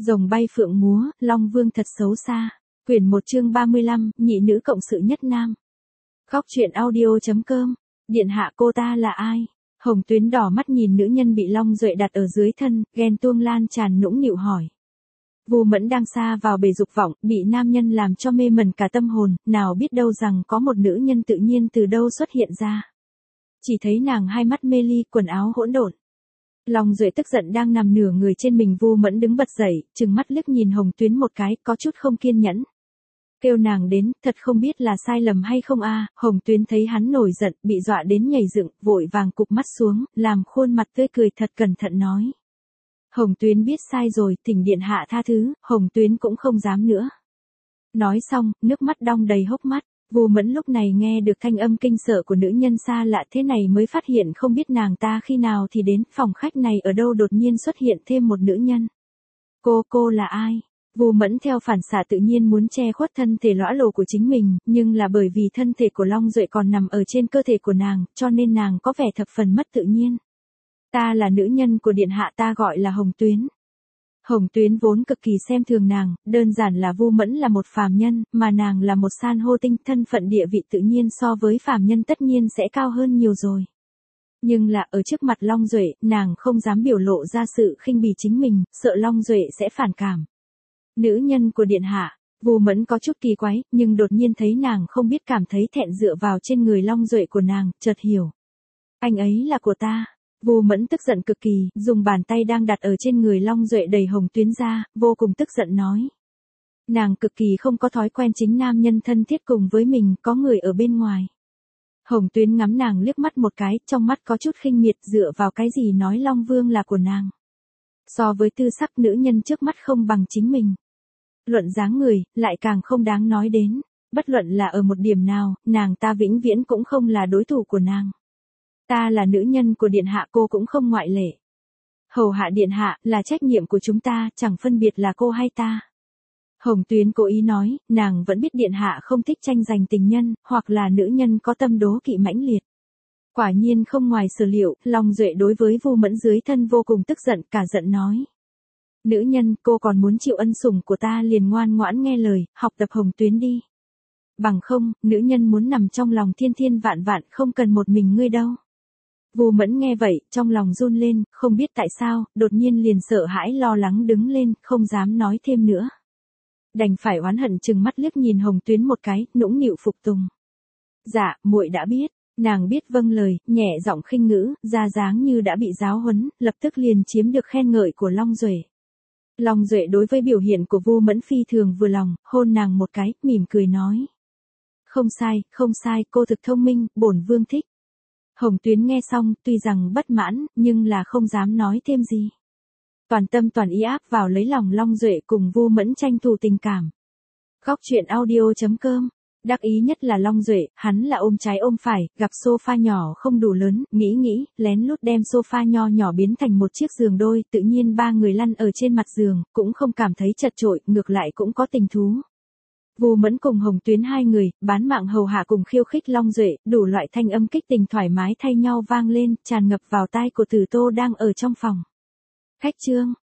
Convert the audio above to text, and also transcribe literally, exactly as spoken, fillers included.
Rồng bay phượng múa, Long Vương thật xấu xa. Quyển một chương ba mươi lăm, nhị nữ cộng sự nhất nam. Góc truyện audio.com. Điện hạ cô ta là ai? Hồng Tuyến đỏ mắt nhìn nữ nhân bị Long Duệ đặt ở dưới thân, ghen tuông lan tràn nũng nịu hỏi. Vu Mẫn đang sa vào bể dục vọng, bị nam nhân làm cho mê mẩn cả tâm hồn, nào biết đâu rằng có một nữ nhân tự nhiên từ đâu xuất hiện ra. Chỉ thấy nàng hai mắt mê ly, quần áo hỗn độn. Long Duệ tức giận đang nằm nửa người trên mình Vu Mẫn đứng bật dậy, trừng mắt liếc nhìn Hồng Tuyến một cái, có chút không kiên nhẫn. Kêu nàng đến, thật không biết là sai lầm hay không a. Hồng Tuyến thấy hắn nổi giận, bị dọa đến nhảy dựng, vội vàng cụp mắt xuống, làm khuôn mặt tươi cười thật cẩn thận nói. Hồng Tuyến biết sai rồi, thỉnh điện hạ tha thứ. Hồng Tuyến cũng không dám nữa. Nói xong, nước mắt đong đầy hốc mắt. Vu Mẫn lúc này nghe được thanh âm kinh sợ của nữ nhân xa lạ thế này mới phát hiện không biết nàng ta khi nào thì đến phòng khách này ở đâu đột nhiên xuất hiện thêm một nữ nhân. Cô, cô là ai? Vu Mẫn theo phản xạ tự nhiên muốn che khuất thân thể lõa lồ của chính mình, nhưng là bởi vì thân thể của Long Duệ còn nằm ở trên cơ thể của nàng, cho nên nàng có vẻ thập phần mất tự nhiên. Ta là nữ nhân của điện hạ, ta gọi là Hồng Tuyến. Hồng Tuyến vốn cực kỳ xem thường nàng, đơn giản là Vu Mẫn là một phàm nhân, mà nàng là một san hô tinh, thân phận địa vị tự nhiên so với phàm nhân tất nhiên sẽ cao hơn nhiều rồi. Nhưng là ở trước mặt Long Duệ, nàng không dám biểu lộ ra sự khinh bỉ chính mình, sợ Long Duệ sẽ phản cảm. Nữ nhân của điện hạ, Vu Mẫn có chút kỳ quái, nhưng đột nhiên thấy nàng không biết cảm thấy thẹn dựa vào trên người Long Duệ của nàng, chợt hiểu. Anh ấy là của ta. Vu Mẫn tức giận cực kỳ, dùng bàn tay đang đặt ở trên người Long Duệ đẩy Hồng Tuyến ra, vô cùng tức giận nói. Nàng cực kỳ không có thói quen chính nam nhân thân thiết cùng với mình, có người ở bên ngoài. Hồng Tuyến ngắm nàng liếc mắt một cái, trong mắt có chút khinh miệt, dựa vào cái gì nói Long Vương là của nàng. So với tư sắc nữ nhân trước mắt không bằng chính mình. Luận dáng người, lại càng không đáng nói đến. Bất luận là ở một điểm nào, nàng ta vĩnh viễn cũng không là đối thủ của nàng. Ta là nữ nhân của điện hạ, cô cũng không ngoại lệ. Hầu hạ điện hạ là trách nhiệm của chúng ta, chẳng phân biệt là cô hay ta. Hồng Tuyến cố ý nói, nàng vẫn biết điện hạ không thích tranh giành tình nhân, hoặc là nữ nhân có tâm đố kỵ mãnh liệt. Quả nhiên không ngoài sở liệu, Long Duệ đối với Vu Mẫn dưới thân vô cùng tức giận, cả giận nói. Nữ nhân, cô còn muốn chịu ân sủng của ta liền ngoan ngoãn nghe lời, học tập Hồng Tuyến đi. Bằng không, nữ nhân muốn nằm trong lòng thiên thiên vạn vạn, không cần một mình ngươi đâu. Vu Mẫn nghe vậy, trong lòng run lên, không biết tại sao, đột nhiên liền sợ hãi lo lắng đứng lên, không dám nói thêm nữa. Đành phải oán hận chừng mắt liếc nhìn Hồng Tuyến một cái, nũng nịu phục tùng. Dạ, muội đã biết. Nàng biết vâng lời, nhẹ giọng khinh ngữ, ra dáng như đã bị giáo huấn, lập tức liền chiếm được khen ngợi của Long Duệ. Long Duệ đối với biểu hiện của Vu Mẫn phi thường vừa lòng, hôn nàng một cái, mỉm cười nói. Không sai, không sai, cô thực thông minh, bổn vương thích. Hồng Tuyến nghe xong, tuy rằng bất mãn, nhưng là không dám nói thêm gì. Toàn tâm toàn ý áp vào lấy lòng Long Duệ cùng Vu Mẫn tranh thủ tình cảm. Góc truyện audio.com. Đắc ý nhất là Long Duệ, hắn là ôm trái ôm phải, gặp sofa nhỏ không đủ lớn, nghĩ nghĩ, lén lút đem sofa nho nhỏ biến thành một chiếc giường đôi, tự nhiên ba người lăn ở trên mặt giường, cũng không cảm thấy chật chội, ngược lại cũng có tình thú. Vu Mẫn cùng Hồng Tuyến hai người, bán mạng hầu hạ cùng khiêu khích Long Duệ, đủ loại thanh âm kích tình thoải mái thay nhau vang lên, tràn ngập vào tai của Tử Tô đang ở trong phòng. Khách trương,